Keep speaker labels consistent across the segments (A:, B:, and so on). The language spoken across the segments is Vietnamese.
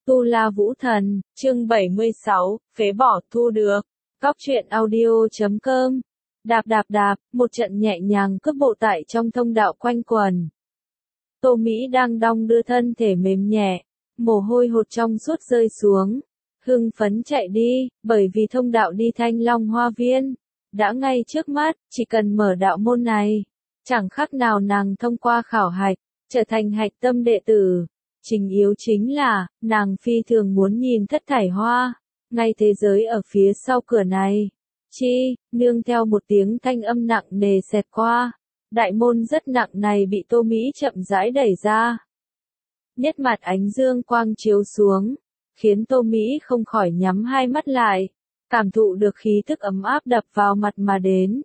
A: Tu La Vũ Thần, chương 76, phế bỏ thu được. Góc truyện audio.com. Đạp đạp đạp, một trận nhẹ nhàng cước bộ tại trong thông đạo quanh quần. Tô Mỹ đang đong đưa thân thể mềm nhẹ, mồ hôi hột trong suốt rơi xuống. Hưng phấn chạy đi, bởi vì thông đạo đi Thanh Long Hoa Viên đã ngay trước mắt, chỉ cần mở đạo môn này, chẳng khác nào nàng thông qua khảo hạch, trở thành hạch tâm đệ tử. Trình yếu chính là, nàng phi thường muốn nhìn thất thải hoa, ngay thế giới ở phía sau cửa này. Nương theo một tiếng thanh âm nặng nề xẹt qua, đại môn rất nặng này bị Tô Mỹ chậm rãi đẩy ra. Nhất mặt ánh dương quang chiếu xuống, khiến Tô Mỹ không khỏi nhắm hai mắt lại, cảm thụ được khí thức ấm áp đập vào mặt mà đến.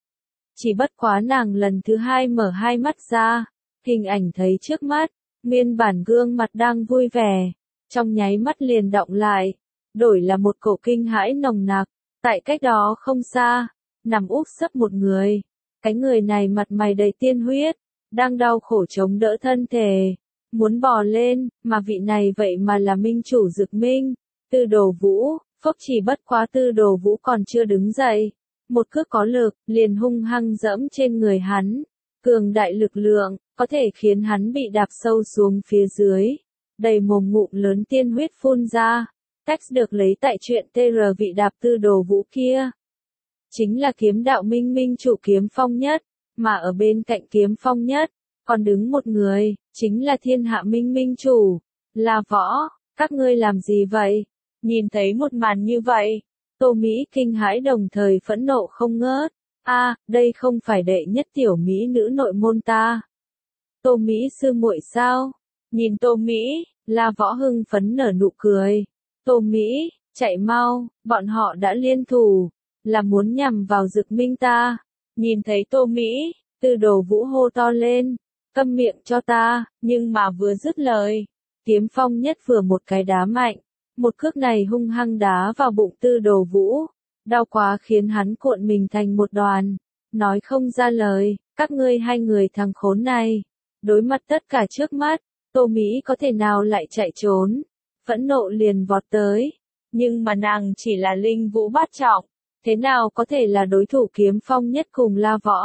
A: Chỉ bất quá nàng lần thứ hai mở hai mắt ra, hình ảnh thấy trước mắt, nguyên bản gương mặt đang vui vẻ, trong nháy mắt liền động lại, đổi là một cổ kinh hãi nồng nặc. Tại cách đó không xa, nằm úp sấp một người, cái người này mặt mày đầy tiên huyết, đang đau khổ chống đỡ thân thể, muốn bò lên, mà vị này vậy mà là minh chủ Dực Minh, Tư Đồ Vũ. Phốc chỉ bất quá Tư Đồ Vũ còn chưa đứng dậy, một cước có lực, liền hung hăng dẫm trên người hắn, cường đại lực lượng, có thể khiến hắn bị đạp sâu xuống phía dưới, đầy mồm ngụm lớn tiên huyết phun ra. Text được lấy tại truyện TR vị đạp Tư Đồ Vũ kia. Chính là kiếm đạo minh minh chủ Kiếm Phong Nhất, mà ở bên cạnh Kiếm Phong Nhất, còn đứng một người, chính là thiên hạ minh minh chủ, là Võ. Các ngươi làm gì vậy? Nhìn thấy một màn như vậy, Tô Mỹ kinh hãi đồng thời phẫn nộ không ngớt. Đây không phải đệ nhất tiểu mỹ nữ nội môn ta. Tô Mỹ sư muội sao? Nhìn Tô Mỹ, là Võ hưng phấn nở nụ cười. Tô Mỹ, chạy mau, bọn họ đã liên thủ, là muốn nhằm vào Dực Minh ta. Nhìn thấy Tô Mỹ, Tư Đồ Vũ hô to lên, câm miệng cho ta, nhưng mà vừa dứt lời, Kiếm Phong Nhất vừa một cái đá mạnh, một cước này hung hăng đá vào bụng Tư Đồ Vũ, đau quá khiến hắn cuộn mình thành một đoàn, nói không ra lời. Các ngươi hai người thằng khốn này, đối mặt tất cả trước mắt, Tô Mỹ có thể nào lại chạy trốn? Phẫn nộ liền vọt tới, nhưng mà nàng chỉ là linh vũ bát trọng, thế nào có thể là đối thủ Kiếm Phong Nhất cùng La Võ.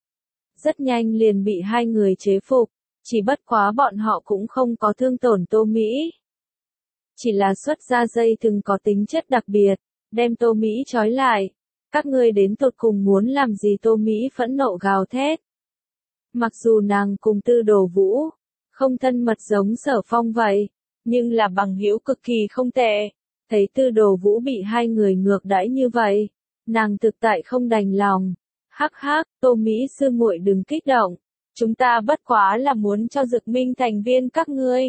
A: Rất nhanh liền bị hai người chế phục, chỉ bất quá bọn họ cũng không có thương tổn Tô Mỹ. Chỉ là xuất ra dây thừng có tính chất đặc biệt, đem Tô Mỹ trói lại. Các ngươi đến tột cùng muốn làm gì? Tô Mỹ phẫn nộ gào thét. Mặc dù nàng cùng Tư Đồ Vũ không thân mật giống Sở Phong vậy, nhưng là bằng hữu cực kỳ không tệ. Thấy Tư Đồ Vũ bị hai người ngược đãi như vậy, nàng thực tại không đành lòng. Hắc hắc, Tô Mỹ sư muội đừng kích động, chúng ta bất quá là muốn cho Dực Minh thành viên các ngươi.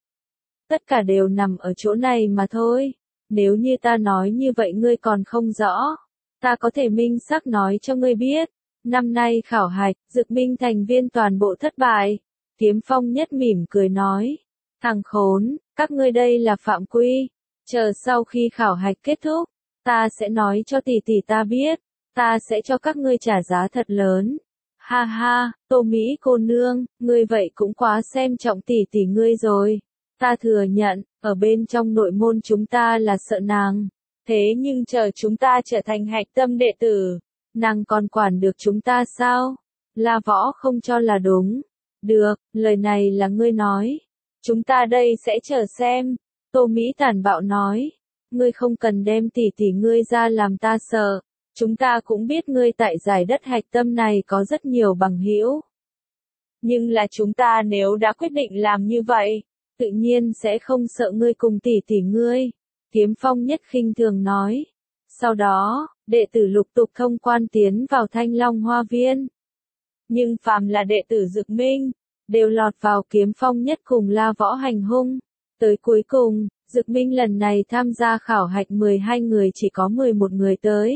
A: Tất cả đều nằm ở chỗ này mà thôi. Nếu như ta nói như vậy ngươi còn không rõ, ta có thể minh xác nói cho ngươi biết. Năm nay khảo hạch, Dực Minh thành viên toàn bộ thất bại. Kiếm Phong Nhất mỉm cười nói. Thằng khốn, các ngươi đây là phạm quy. Chờ sau khi khảo hạch kết thúc, ta sẽ nói cho tỷ tỷ ta biết. Ta sẽ cho các ngươi trả giá thật lớn. Ha ha, Tô Mỹ cô nương, ngươi vậy cũng quá xem trọng tỷ tỷ ngươi rồi. Ta thừa nhận, ở bên trong nội môn chúng ta là sợ nàng. Thế nhưng chờ chúng ta trở thành hạch tâm đệ tử, nàng còn quản được chúng ta sao? La Võ không cho là đúng. Được, lời này là ngươi nói. Chúng ta đây sẽ chờ xem. Tô Mỹ tàn bạo nói. Ngươi không cần đem tỷ tỷ ngươi ra làm ta sợ. Chúng ta cũng biết ngươi tại giải đất hạch tâm này có rất nhiều bằng hữu. Nhưng là chúng ta nếu đã quyết định làm như vậy, tự nhiên sẽ không sợ ngươi cùng tỷ tỷ ngươi. Kiếm Phong Nhất khinh thường nói. Sau đó, đệ tử lục tục thông quan tiến vào Thanh Long Hoa Viên. Nhưng phàm là đệ tử Dực Minh, đều lọt vào Kiếm Phong Nhất cùng La Võ hành hung. Tới cuối cùng, Dực Minh lần này tham gia khảo hạch 12 người chỉ có 11 người tới.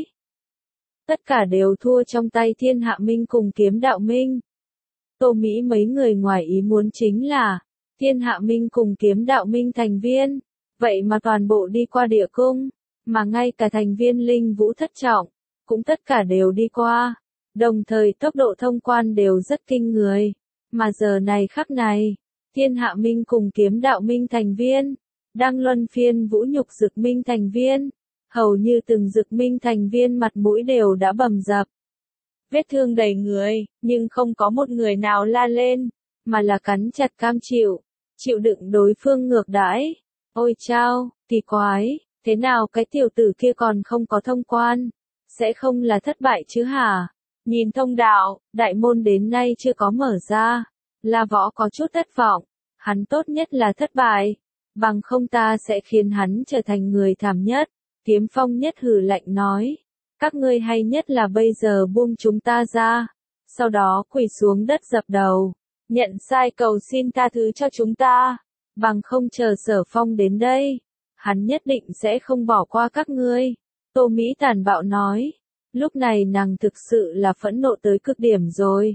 A: Tất cả đều thua trong tay Thiên Hạ Minh cùng Kiếm Đạo Minh. Tô Mỹ mấy người ngoài ý muốn chính là, Thiên Hạ Minh cùng Kiếm Đạo Minh thành viên, vậy mà toàn bộ đi qua địa cung, mà ngay cả thành viên linh vũ thất trọng, cũng tất cả đều đi qua, đồng thời tốc độ thông quan đều rất kinh người, mà giờ này khắc này, Thiên Hạ Minh cùng Kiếm Đạo Minh thành viên, đang luân phiên vũ nhục Dực Minh thành viên. Hầu như từng Dực Minh thành viên mặt mũi đều đã bầm dập. Vết thương đầy người, nhưng không có một người nào la lên, mà là cắn chặt cam chịu đựng đối phương ngược đãi. Ôi chao, kỳ quái, thế nào cái tiểu tử kia còn không có thông quan? Sẽ không là thất bại chứ hả? Nhìn thông đạo, đại môn đến nay chưa có mở ra. La Võ có chút thất vọng. Hắn tốt nhất là thất bại. Bằng không ta sẽ khiến hắn trở thành người thảm nhất. Kiếm Phong nhất hừ lạnh nói. Các ngươi hay nhất là bây giờ buông chúng ta ra. Sau đó quỳ xuống đất dập đầu. Nhận sai cầu xin tha thứ cho chúng ta. Bằng không chờ Sở Phong đến đây. Hắn nhất định sẽ không bỏ qua các ngươi. Tô Mỹ tàn bạo nói. Lúc này nàng thực sự là phẫn nộ tới cực điểm rồi.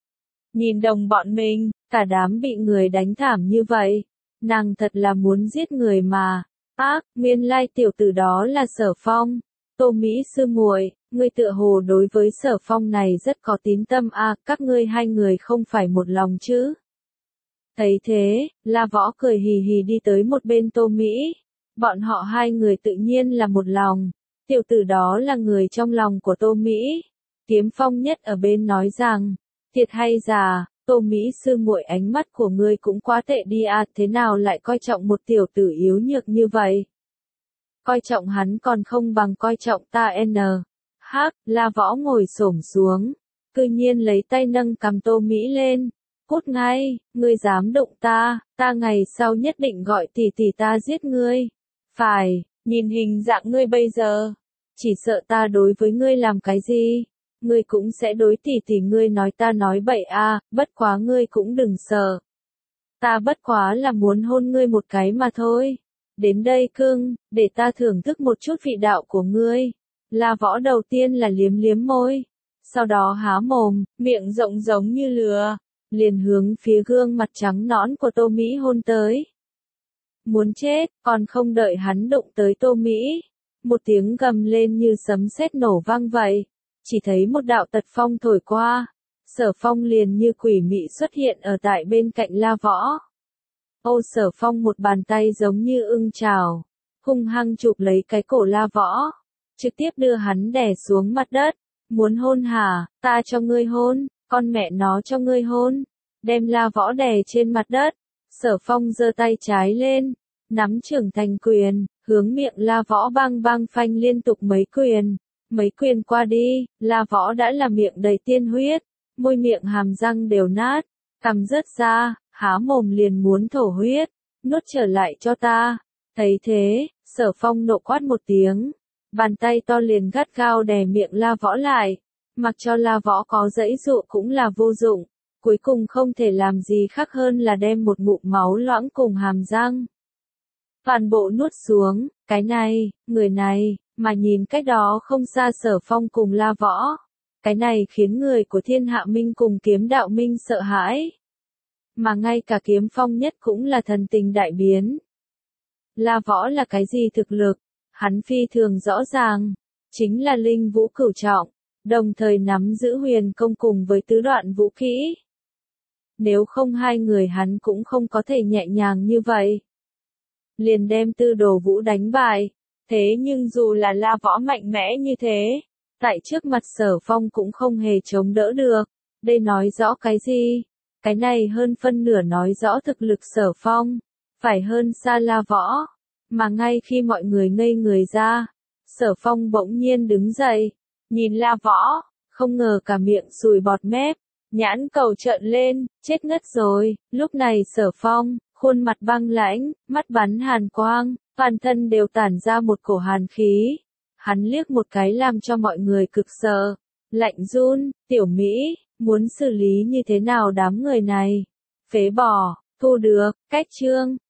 A: Nhìn đồng bọn mình, cả đám bị người đánh thảm như vậy. Nàng thật là muốn giết người mà. Ác, nguyên lai tiểu tử đó là Sở Phong. Tô Mỹ sư muội, ngươi tựa hồ đối với Sở Phong này rất có tín tâm à, các ngươi hai người không phải một lòng chứ. Thấy thế, La Võ cười hì hì đi tới một bên Tô Mỹ. Bọn họ hai người tự nhiên là một lòng. Tiểu tử đó là người trong lòng của Tô Mỹ. Kiếm Phong nhất ở bên nói rằng, thiệt hay già, Tô Mỹ sư muội ánh mắt của ngươi cũng quá tệ đi à, thế nào lại coi trọng một tiểu tử yếu nhược như vậy? Coi trọng hắn còn không bằng coi trọng ta hắc, La Võ ngồi xổm xuống, cư nhiên lấy tay nâng cầm Tô Mỹ lên. Cút ngay, ngươi dám đụng ta ngày sau nhất định gọi tỷ tỷ ta giết ngươi. Phải, nhìn hình dạng ngươi bây giờ, chỉ sợ ta đối với ngươi làm cái gì, ngươi cũng sẽ đối tỷ tỷ ngươi nói ta nói bậy à, bất quá ngươi cũng đừng sợ. Ta bất quá là muốn hôn ngươi một cái mà thôi. Đến đây cưng, để ta thưởng thức một chút vị đạo của ngươi. La Võ đầu tiên là liếm liếm môi, sau đó há mồm, miệng rộng giống như lừa, liền hướng phía gương mặt trắng nõn của Tô Mỹ hôn tới. Muốn chết, còn không đợi hắn đụng tới Tô Mỹ. Một tiếng gầm lên như sấm sét nổ vang vậy. Chỉ thấy một đạo tật phong thổi qua. Sở Phong liền như quỷ mị xuất hiện ở tại bên cạnh La Võ. Ô Sở Phong một bàn tay giống như ưng chảo, hung hăng chụp lấy cái cổ La Võ, trực tiếp đưa hắn đè xuống mặt đất. Muốn hôn hả, ta cho ngươi hôn, con mẹ nó cho ngươi hôn. Đem La Võ đè trên mặt đất. Sở Phong giơ tay trái lên, nắm trưởng thành quyền, hướng miệng La Võ bang bang phanh liên tục mấy quyền. Mấy quyền qua đi, La Võ đã là miệng đầy tiên huyết, môi miệng hàm răng đều nát, cằm rớt ra, há mồm liền muốn thổ huyết, nuốt trở lại cho ta. Thấy thế, Sở Phong nộ quát một tiếng, bàn tay to liền gắt gao đè miệng La Võ lại, mặc cho La Võ có giãy giụa cũng là vô dụng, cuối cùng không thể làm gì khác hơn là đem một ngụm máu loãng cùng hàm răng toàn bộ nuốt xuống. Cái này, người này, mà nhìn cách đó không xa Sở Phong cùng La Võ. Cái này khiến người của Thiên Hạ Minh cùng Kiếm Đạo Minh sợ hãi. Mà ngay cả Kiếm Phong nhất cũng là thần tình đại biến. La Võ là cái gì thực lực? Hắn phi thường rõ ràng. Chính là linh vũ cửu trọng. Đồng thời nắm giữ huyền công cùng với tứ đoạn vũ kỹ. Nếu không hai người hắn cũng không có thể nhẹ nhàng như vậy. Liền đem Tư Đồ Vũ đánh bại. Thế nhưng dù là La Võ mạnh mẽ như thế, tại trước mặt Sở Phong cũng không hề chống đỡ được. Đây nói rõ cái gì? Cái này hơn phân nửa nói rõ thực lực Sở Phong, phải hơn xa La Võ. Mà ngay khi mọi người ngây người ra, Sở Phong bỗng nhiên đứng dậy, nhìn La Võ, không ngờ cả miệng sùi bọt mép, nhãn cầu trợn lên, chết ngất rồi. Lúc này Sở Phong, khuôn mặt băng lãnh, mắt bắn hàn quang, toàn thân đều tản ra một cổ hàn khí. Hắn liếc một cái làm cho mọi người cực sợ, lạnh run. Tiểu Mỹ, muốn xử lý như thế nào đám người này? Phế bỏ, thu được, cách chương.